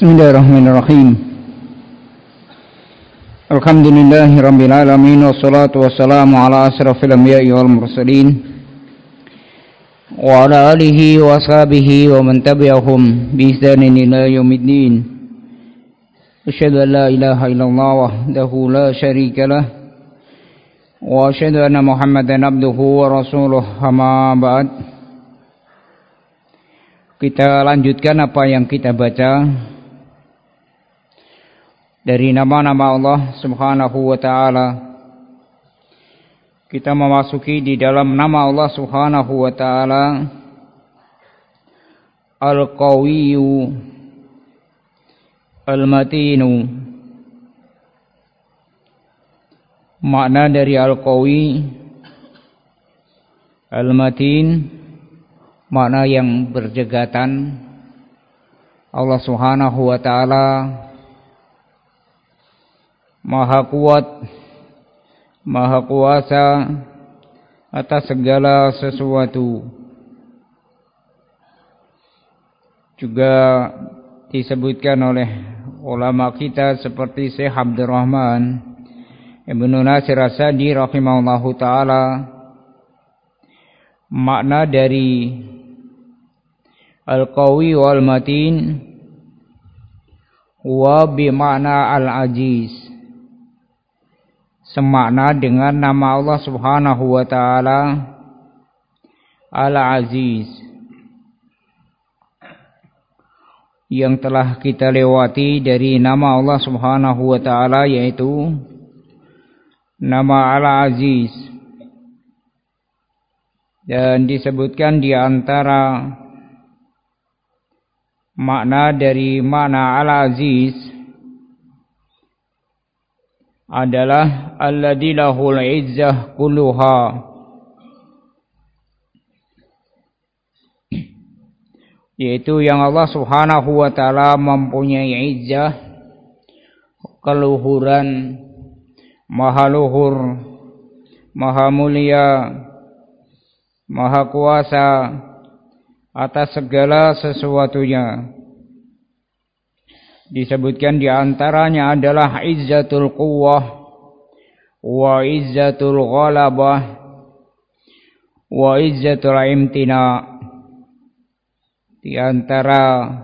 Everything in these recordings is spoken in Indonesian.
Bismillahirrahmanirrahim. Alhamdulillahi rabbil alamin wassalatu wassalamu ala asrafil anbiya'i wal mursalin wa ala alihi wa ashabihi wa man tabi'ahum bi ihsanin ila yaumiddin. Asyhadu an la ilaha illallah wahdahu la syarika lah wa asyhadu anna Muhammadan abduhu wa rasuluh. Amma ba'd. Kita lanjutkan apa yang kita baca dari nama-nama Allah Subhanahu wa ta'ala. Kita memasuki di dalam nama Allah Subhanahu wa ta'ala Al-Qawiyyu Al-Matinu. Makna dari Al-Qawi, Al-Matin, makna yang berjegatan. Allah Subhanahu wa ta'ala Maha kuat, Maha kuasa atas segala sesuatu. Juga disebutkan oleh ulama kita seperti Syekh Abdurrahman Ibnu Nasir As-Sa'di rahimahullahu ta'ala, makna dari Al-Qawi wal Matin wa bimakna Al-Aziz, semakna dengan nama Allah Subhanahu wa ta'ala Al-Aziz, yang telah kita lewati dari nama Allah Subhanahu wa ta'ala, yaitu nama Al-Aziz. Dan disebutkan di antara makna dari makna Al-Aziz adalah alladzi lahul izzah kulluha, yaitu yang Allah Subhanahu wa ta'ala mempunyai izzah, keluhuran, maha luhur, maha mulia, maha kuasa atas segala sesuatunya. Disebutkan di antaranya adalah izzatul quwwah wa izzatul ghalabah wa izzatul imtina. Di antara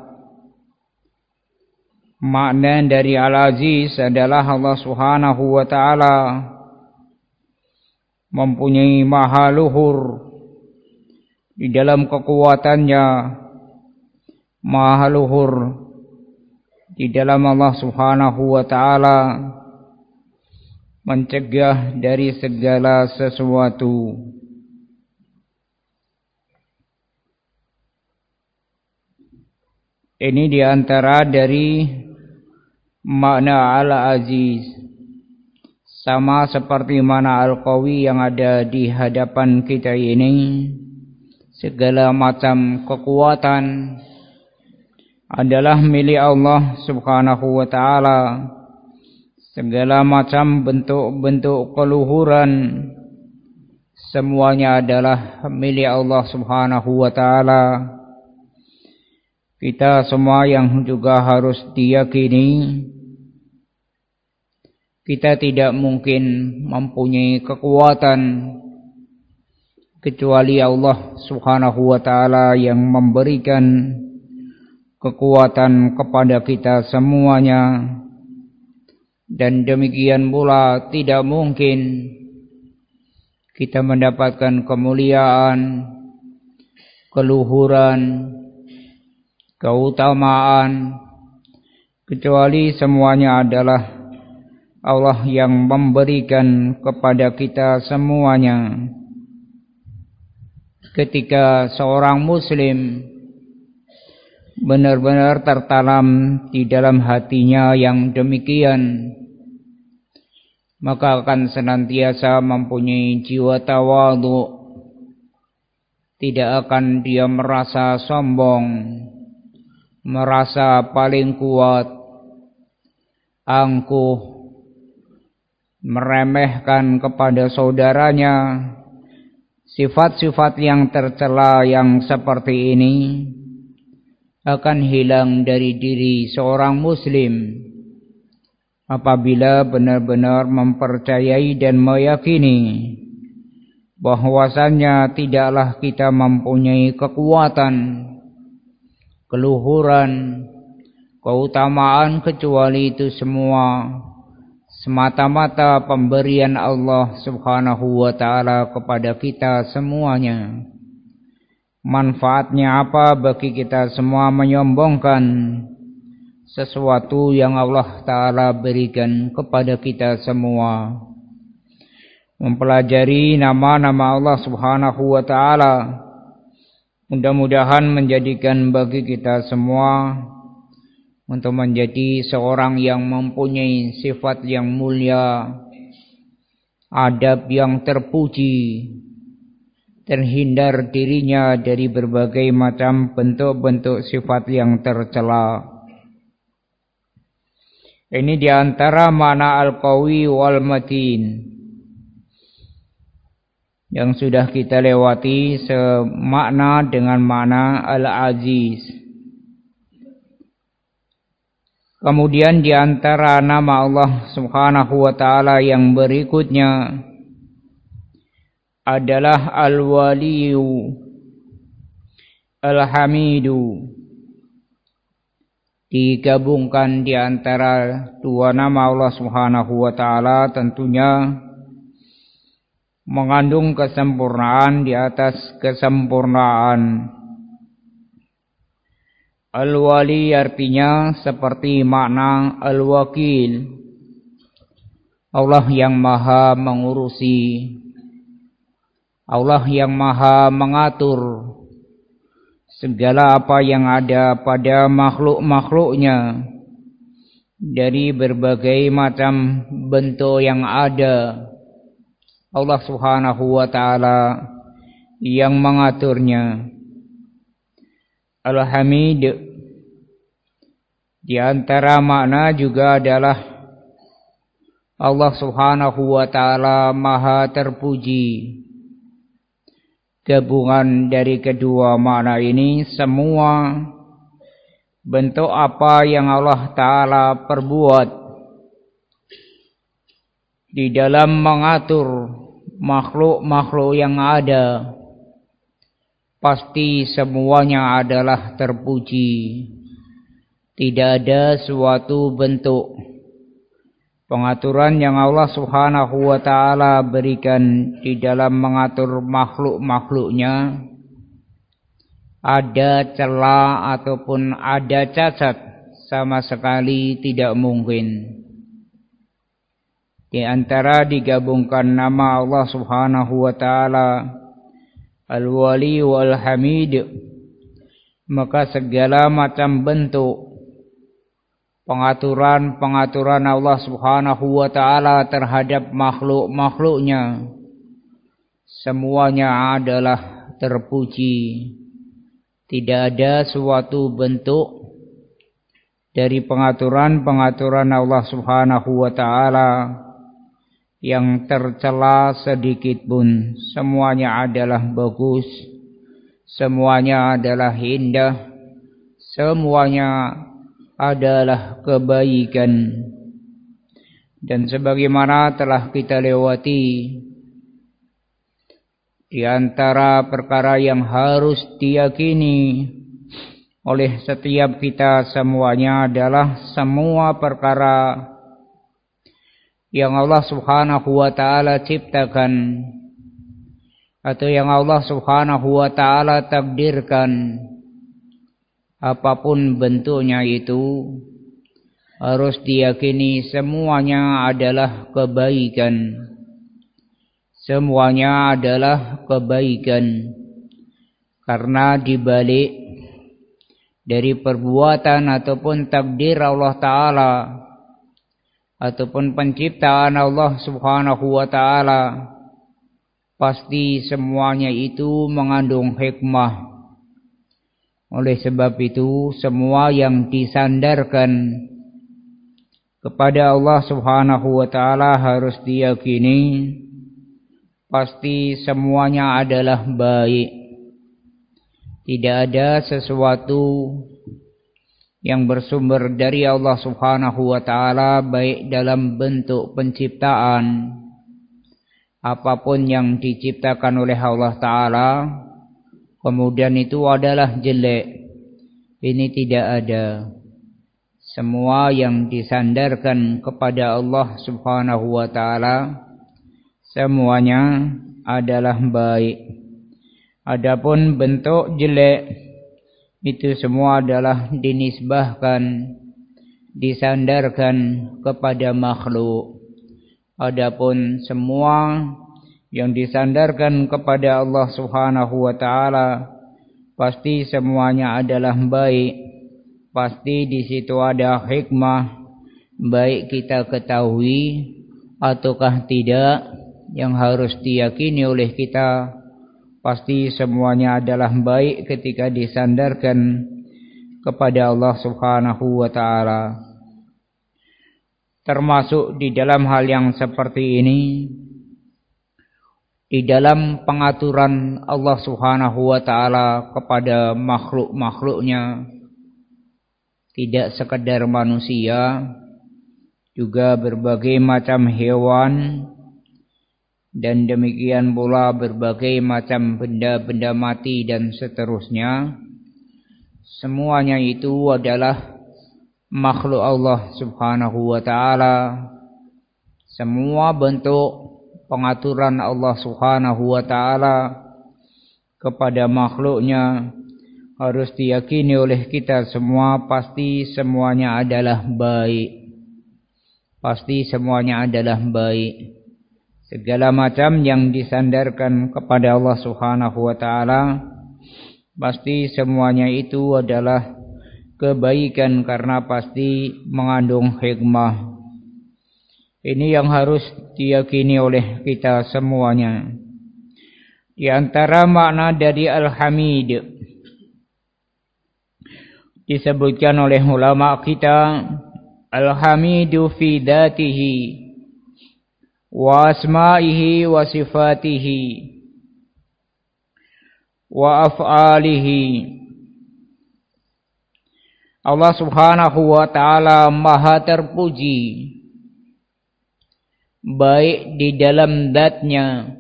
makna dari Al-Aziz adalah Allah Subhanahu wa ta'ala mempunyai maha luhur di dalam kekuatannya, maha luhur di dalam Allah Subhanahu wa ta'ala mencegah dari segala sesuatu. Ini diantara dari makna Al-Aziz, sama seperti makna Al-Qawi yang ada di hadapan kita ini. Segala macam kekuatan adalah milik Allah Subhanahu wa ta'ala. Segala macam bentuk-bentuk keluhuran semuanya adalah milik Allah Subhanahu wa ta'ala. Kita semua yang juga harus diyakini, kita tidak mungkin mempunyai kekuatan kecuali Allah Subhanahu wa ta'ala yang memberikan kekuatan kepada kita semuanya. Dan demikian pula tidak mungkin kita mendapatkan kemuliaan, keluhuran, keutamaan kecuali semuanya adalah Allah yang memberikan kepada kita semuanya. Ketika seorang muslim benar-benar tertanam di dalam hatinya yang demikian, maka akan senantiasa mempunyai jiwa tawadhu. Tidak akan dia merasa sombong, merasa paling kuat, angkuh, meremehkan kepada saudaranya. Sifat-sifat yang tercela yang seperti ini akan hilang dari diri seorang muslim apabila benar-benar mempercayai dan meyakini bahwasannya tidaklah kita mempunyai kekuatan, keluhuran, keutamaan kecuali itu semua semata-mata pemberian Allah Subhanahu wa taala kepada kita semuanya. Manfaatnya apa bagi kita semua menyombongkan sesuatu yang Allah taala berikan kepada kita semua? Mempelajari nama-nama Allah Subhanahu wa taala mudah-mudahan menjadikan bagi kita semua untuk menjadi seorang yang mempunyai sifat yang mulia, adab yang terpuji, terhindar dirinya dari berbagai macam bentuk-bentuk sifat yang tercela. Ini diantara makna al-qawi wal matin yang sudah kita lewati semakna dengan makna al-aziz. Kemudian diantara nama Allah Subhanahu wa ta'ala yang berikutnya adalah Al-Waliyu Al-Hamidu. Digabungkan di antara dua nama Allah Subhanahu wa ta'ala tentunya mengandung kesempurnaan di atas kesempurnaan. Al-Wali artinya seperti makna Al-Wakil, Allah yang maha mengurusi, Allah yang maha mengatur segala apa yang ada pada makhluk-makhluknya dari berbagai macam bentuk yang ada. Allah Subhanahu wa ta'ala yang mengaturnya. Al-Hamid di antara makna juga adalah Allah Subhanahu wa ta'ala maha terpuji. Gabungan dari kedua makna ini semua bentuk apa yang Allah ta'ala perbuat di dalam mengatur makhluk-makhluk yang ada, pasti semuanya adalah terpuji. Tidak ada suatu bentuk pengaturan yang Allah Subhanahu wa ta'ala berikan di dalam mengatur makhluk-makhluknya ada celah ataupun ada cacat, sama sekali tidak mungkin. Di antara digabungkan nama Allah Subhanahu wa ta'ala Al-Wali wal-Hamid, maka segala macam bentuk pengaturan Allah Subhanahu wa ta'ala terhadap makhluk-makhluknya semuanya adalah terpuji. Tidak ada suatu bentuk dari pengaturan Allah Subhanahu wa ta'ala yang tercela sedikit pun. Semuanya adalah bagus, semuanya adalah indah, semuanya adalah kebaikan. Dan sebagaimana telah kita lewati, di antara perkara yang harus diyakini oleh setiap kita semuanya adalah semua perkara yang Allah Subhanahu wa ta'ala ciptakan atau yang Allah Subhanahu wa ta'ala takdirkan, apapun bentuknya itu, harus diyakini semuanya adalah kebaikan. Semuanya adalah kebaikan. Karena dibalik dari perbuatan ataupun takdir Allah Ta'ala ataupun penciptaan Allah Subhanahu wa ta'ala, pasti semuanya itu mengandung hikmah. Oleh sebab itu semua yang disandarkan kepada Allah Subhanahu wa ta'ala harus diyakini pasti semuanya adalah baik. Tidak ada sesuatu yang bersumber dari Allah Subhanahu wa ta'ala, baik dalam bentuk penciptaan, apapun yang diciptakan oleh Allah ta'ala kemudian itu adalah jelek, ini tidak ada. Semua yang disandarkan kepada Allah Subhanahu wa ta'ala semuanya adalah baik. Adapun bentuk jelek itu semua adalah dinisbahkan, disandarkan kepada makhluk. Adapun semua yang disandarkan kepada Allah Subhanahu wa ta'ala pasti semuanya adalah baik. Pasti di situ ada hikmah, baik kita ketahui ataukah tidak, yang harus diyakini oleh kita. Pasti semuanya adalah baik ketika disandarkan kepada Allah Subhanahu wa ta'ala. Termasuk di dalam hal yang seperti ini, di dalam pengaturan Allah Subhanahu wa ta'ala kepada makhluk-makhluknya, tidak sekedar manusia, juga berbagai macam hewan, dan demikian pula berbagai macam benda-benda mati dan seterusnya. Semuanya itu adalah makhluk Allah Subhanahu wa ta'ala. Semua bentuk pengaturan Allah Subhanahu wa ta'ala kepada makhluknya harus diyakini oleh kita semua, pasti semuanya adalah baik. Pasti semuanya adalah baik. Segala macam yang disandarkan kepada Allah Subhanahu wa ta'ala pasti semuanya itu adalah kebaikan, karena pasti mengandung hikmah. Ini yang harus diyakini oleh kita semuanya. Di antara makna dari Al-Hamid disebutkan oleh ulama kita, Al-Hamidu fi dzatihi wa asma'ihi wa sifatihi wa af'alihi. Allah Subhanahu wa ta'ala maha terpuji, baik di dalam zat-Nya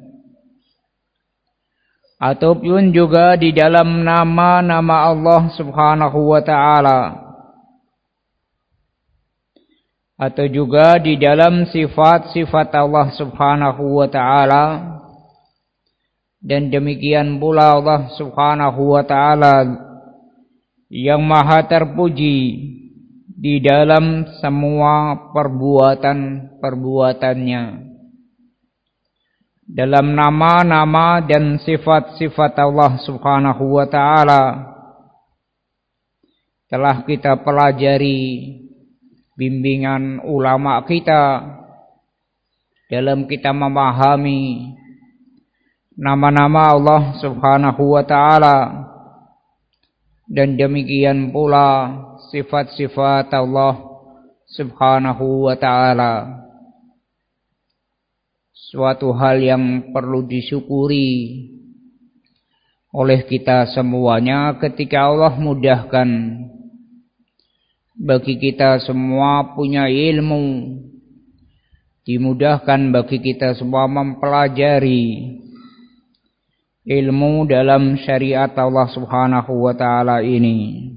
ataupun juga di dalam nama-nama Allah Subhanahu wa ta'ala, atau juga di dalam sifat-sifat Allah Subhanahu wa ta'ala. Dan demikian pula Allah Subhanahu wa ta'ala yang maha terpuji di dalam semua perbuatan-perbuatannya, dalam nama-nama dan sifat-sifat Allah Subhanahu wa ta'ala. Telah kita pelajari bimbingan ulama kita dalam kita memahami nama-nama Allah Subhanahu wa ta'ala, dan demikian pula sifat-sifat Allah Subhanahu wa ta'ala. Suatu hal yang perlu disyukuri oleh kita semuanya ketika Allah mudahkan bagi kita semua punya ilmu, dimudahkan bagi kita semua mempelajari ilmu dalam syariat Allah Subhanahu wa ta'ala ini.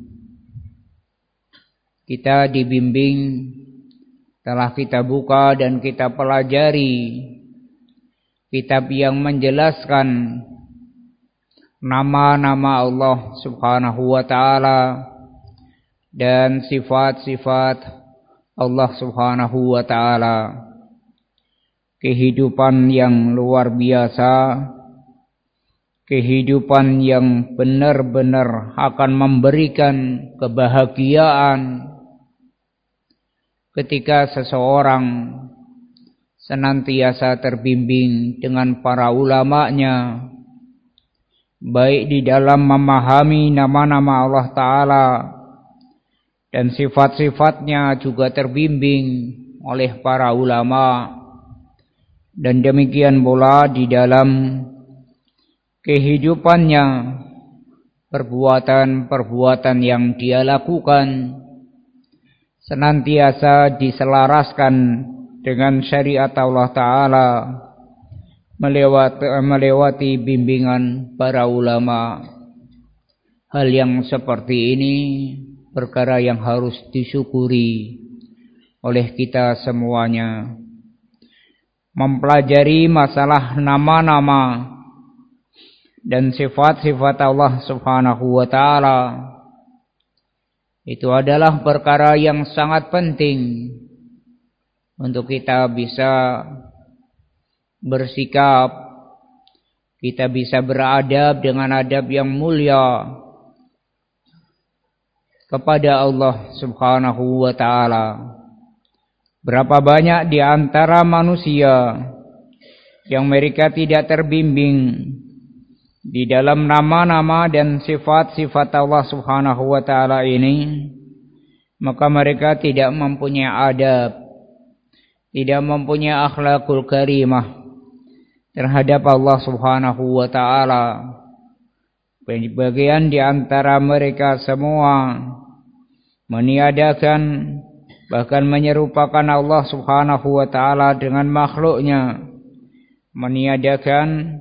Kita dibimbing, telah kita buka dan kita pelajari kitab yang menjelaskan nama-nama Allah Subhanahu wa ta'ala dan sifat-sifat Allah Subhanahu wa ta'ala. Kehidupan yang luar biasa, kehidupan yang benar-benar akan memberikan kebahagiaan ketika seseorang senantiasa terbimbing dengan para ulamanya, baik di dalam memahami nama-nama Allah Ta'ala dan sifat-sifatnya, juga terbimbing oleh para ulama. Dan demikian pula di dalam kehidupannya, perbuatan-perbuatan yang dia lakukan, senantiasa diselaraskan dengan syariat Allah Ta'ala melewati bimbingan para ulama. Hal yang seperti ini perkara yang harus disyukuri oleh kita semuanya. Mempelajari masalah nama-nama dan sifat-sifat Allah Subhanahu wa Ta'ala itu adalah perkara yang sangat penting untuk kita bisa bersikap, kita bisa beradab dengan adab yang mulia kepada Allah Subhanahu wa Ta'ala. Berapa banyak di antara manusia yang mereka tidak terbimbing di dalam nama-nama dan sifat-sifat Allah Subhanahu wa Ta'ala ini, maka mereka tidak mempunyai adab, tidak mempunyai akhlakul karimah terhadap Allah Subhanahu wa Ta'ala. Bagian di antara mereka semua meniadakan, bahkan menyerupakan Allah Subhanahu wa Ta'ala dengan makhluknya, meniadakan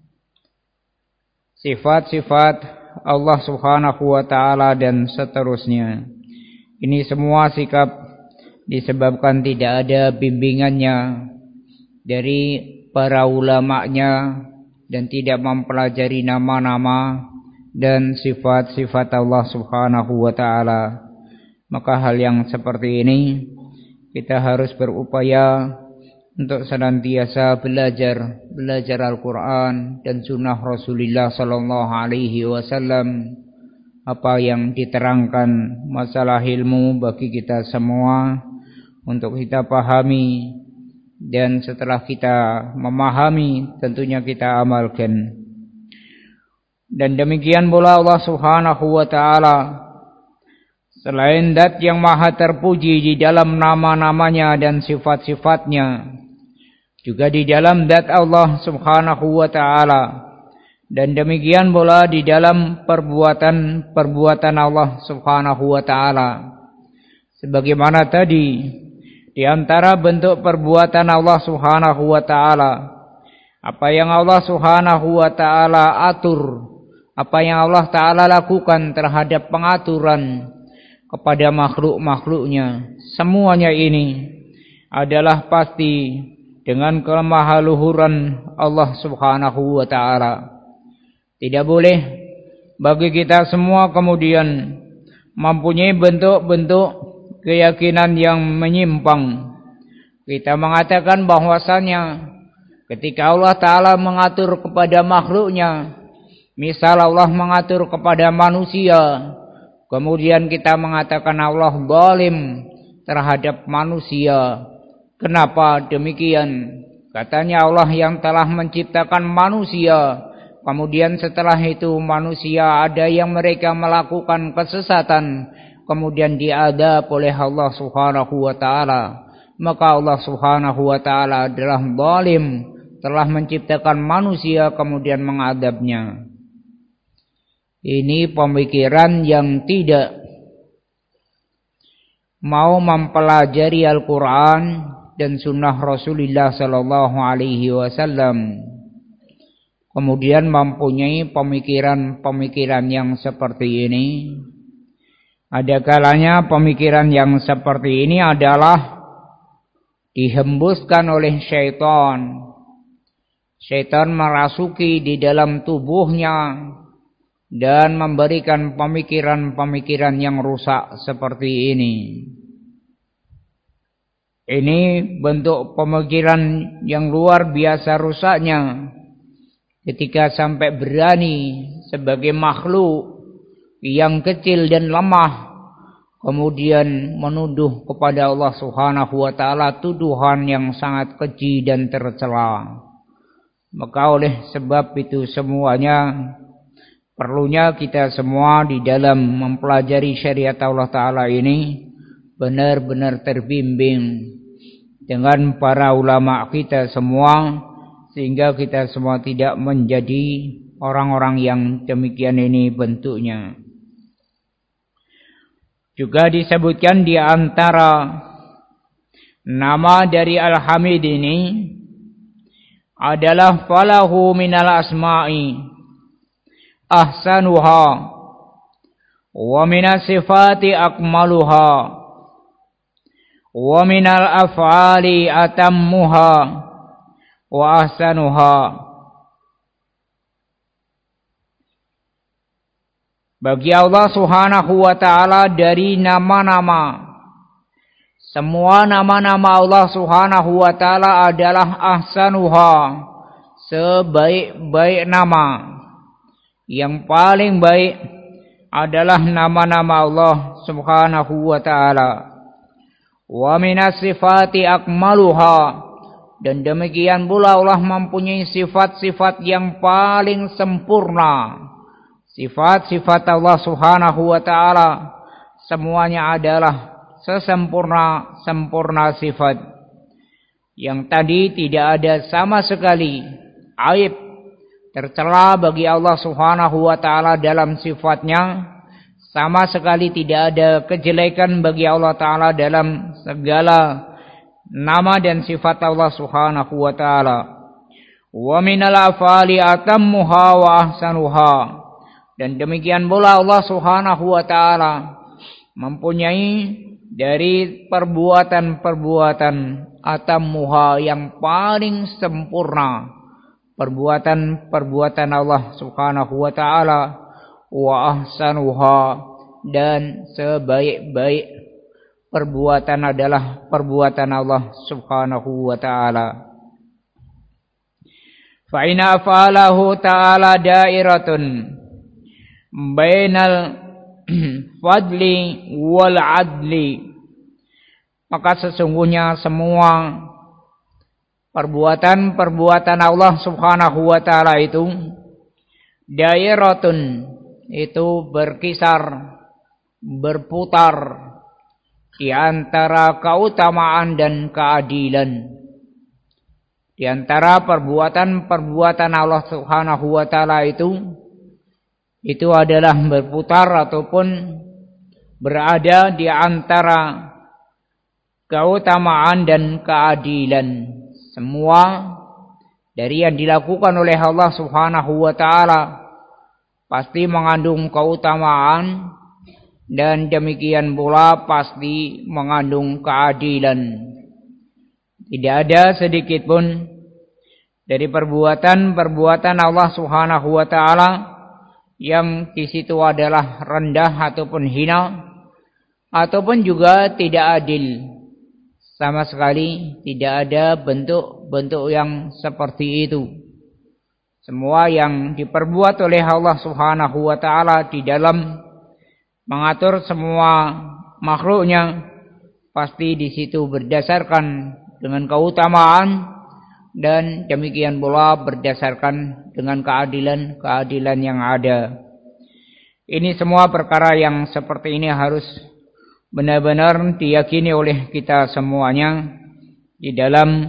sifat-sifat Allah Subhanahu wa Ta'ala dan seterusnya. Ini semua sikap disebabkan tidak ada bimbingannya dari para ulama'nya dan tidak mempelajari nama-nama dan sifat-sifat Allah Subhanahu wa Ta'ala. Maka hal yang seperti ini kita harus berupaya untuk senantiasa belajar Al-Quran dan Sunnah Rasulullah Sallallahu Alaihi Wasallam. Apa yang diterangkan masalah ilmu bagi kita semua untuk kita pahami, dan setelah kita memahami tentunya kita amalkan. Dan demikian pula Allah Subhanahu wa Ta'ala, selain zat yang maha terpuji di dalam nama-namanya dan sifat-sifatnya, juga di dalam zat Allah Subhanahu wa Ta'ala, dan demikian pula di dalam perbuatan Allah Subhanahu wa Ta'ala. Sebagaimana tadi, di antara bentuk perbuatan Allah Subhanahu wa Ta'ala, apa yang Allah Subhanahu wa Ta'ala atur, apa yang Allah Ta'ala lakukan terhadap pengaturan kepada makhluk-makhluknya, semuanya ini adalah pasti dengan kemahaluhuran Allah Subhanahu wa Ta'ala. Tidak boleh bagi kita semua kemudian mempunyai bentuk-bentuk keyakinan yang menyimpang. Kita mengatakan bahwasanya ketika Allah Ta'ala mengatur kepada makhluknya, misal Allah mengatur kepada manusia, kemudian kita mengatakan Allah zalim terhadap manusia. Kenapa demikian? Katanya Allah yang telah menciptakan manusia, kemudian setelah itu manusia ada yang mereka melakukan kesesatan, kemudian diadab oleh Allah Subhanahu wa Ta'ala. Maka Allah Subhanahu wa Ta'ala adalah zalim, telah menciptakan manusia kemudian mengadabnya. Ini pemikiran yang tidak mau mempelajari Al-Quran dan Sunnah Rasulullah Sallallahu Alaihi Wasallam, kemudian mempunyai pemikiran-pemikiran yang seperti ini. Ada kalanya pemikiran yang seperti ini adalah dihembuskan oleh syaitan. Syaitan merasuki di dalam tubuhnya dan memberikan pemikiran-pemikiran yang rusak seperti ini. Ini bentuk pemikiran yang luar biasa rusaknya ketika sampai berani sebagai makhluk yang kecil dan lemah kemudian menuduh kepada Allah Subhanahu wa Ta'ala tuduhan yang sangat keji dan tercela. Maka oleh sebab itu semuanya perlunya kita semua di dalam mempelajari syariat Allah Ta'ala ini benar-benar terbimbing dengan para ulama kita semua, sehingga kita semua tidak menjadi orang-orang yang demikian ini bentuknya. Juga disebutkan di antara nama dari Al-Hamid ini adalah falahu minal asma'i ahsanuha wa minas sifati akmaluha wa minal af'ali atammuha wa ahsanuha. Bagi Allah Subhanahu wa ta'ala dari nama-nama, semua nama-nama Allah Subhanahu wa ta'ala adalah ahsanuha, sebaik-baik nama. Yang paling baik adalah nama-nama Allah Subhanahu wa ta'ala. Wa minas sifati akmaluha, dan demikian pula Allah mempunyai sifat-sifat yang paling sempurna. Sifat-sifat Allah Subhanahu wa ta'ala semuanya adalah sempurna sifat. Yang tadi tidak ada sama sekali aib tercela bagi Allah Subhanahu wa ta'ala dalam sifatnya. Sama sekali tidak ada kejelekan bagi Allah ta'ala dalam segala nama dan sifat Allah Subhanahu wa ta'ala. Wa minal af'ali atammuha wa ahsanuha, dan demikian pula Allah Subhanahu wa ta'ala mempunyai dari perbuatan-perbuatan atammuha yang paling sempurna. Perbuatan-perbuatan Allah Subhanahu wa ta'ala wa ahsanuha, dan sebaik-baik perbuatan adalah perbuatan Allah Subhanahu wa ta'ala. Fa inna af'alahu ta'ala dairatun bainal fadli wal adli, maka sesungguhnya semua perbuatan-perbuatan Allah Subhanahu wa ta'ala itu dairatun, itu berkisar, berputar di antara keutamaan dan keadilan. Di antara perbuatan-perbuatan Allah Subhanahu wa ta'ala itu adalah berputar ataupun berada di antara keutamaan dan keadilan. Semua dari yang dilakukan oleh Allah Subhanahu wa ta'ala pasti mengandung keutamaan, dan demikian pula pasti mengandung keadilan. Tidak ada sedikit pun dari perbuatan-perbuatan Allah Subhanahu wa ta'ala yang di situ adalah rendah ataupun hina, ataupun juga tidak adil. Sama sekali tidak ada bentuk-bentuk yang seperti itu. Semua yang diperbuat oleh Allah Subhanahu wa ta'ala di dalam mengatur semua makhluknya pasti di situ berdasarkan dengan keutamaan, dan demikian pula berdasarkan dengan keadilan yang ada. Ini semua perkara yang seperti ini harus benar-benar diyakini oleh kita semuanya di dalam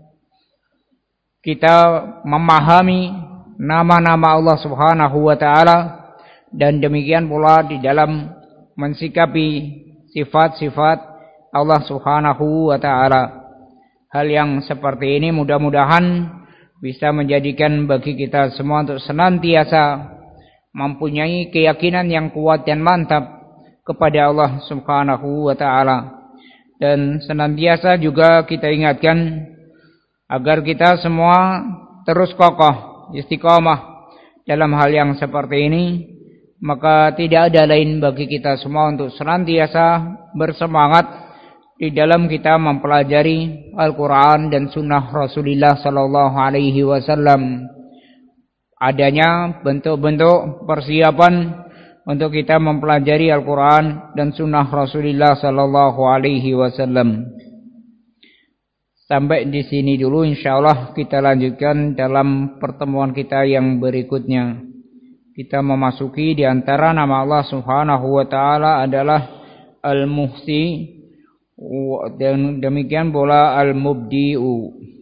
kita memahami nama-nama Allah Subhanahu wa ta'ala, dan demikian pula di dalam mensikapi sifat-sifat Allah Subhanahu wa ta'ala. Hal yang seperti ini mudah-mudahan bisa menjadikan bagi kita semua untuk senantiasa mempunyai keyakinan yang kuat dan mantap kepada Allah Subhanahu wa ta'ala. Dan senantiasa juga kita ingatkan agar kita semua terus kokoh istiqamah dalam hal yang seperti ini. Maka tidak ada lain bagi kita semua untuk senantiasa bersemangat di dalam kita mempelajari Al-Quran dan Sunnah Rasulullah Sallallahu Alaihi Wasallam. Adanya bentuk-bentuk persiapan untuk kita mempelajari Al-Quran dan Sunnah Rasulullah Sallallahu Alaihi Wasallam. Sampai di sini dulu, insyaallah kita lanjutkan dalam pertemuan kita yang berikutnya. Kita memasuki di antara nama Allah Subhanahu wa ta'ala adalah Al-Muhsi, dan demikian pula Al-Mubdi'u.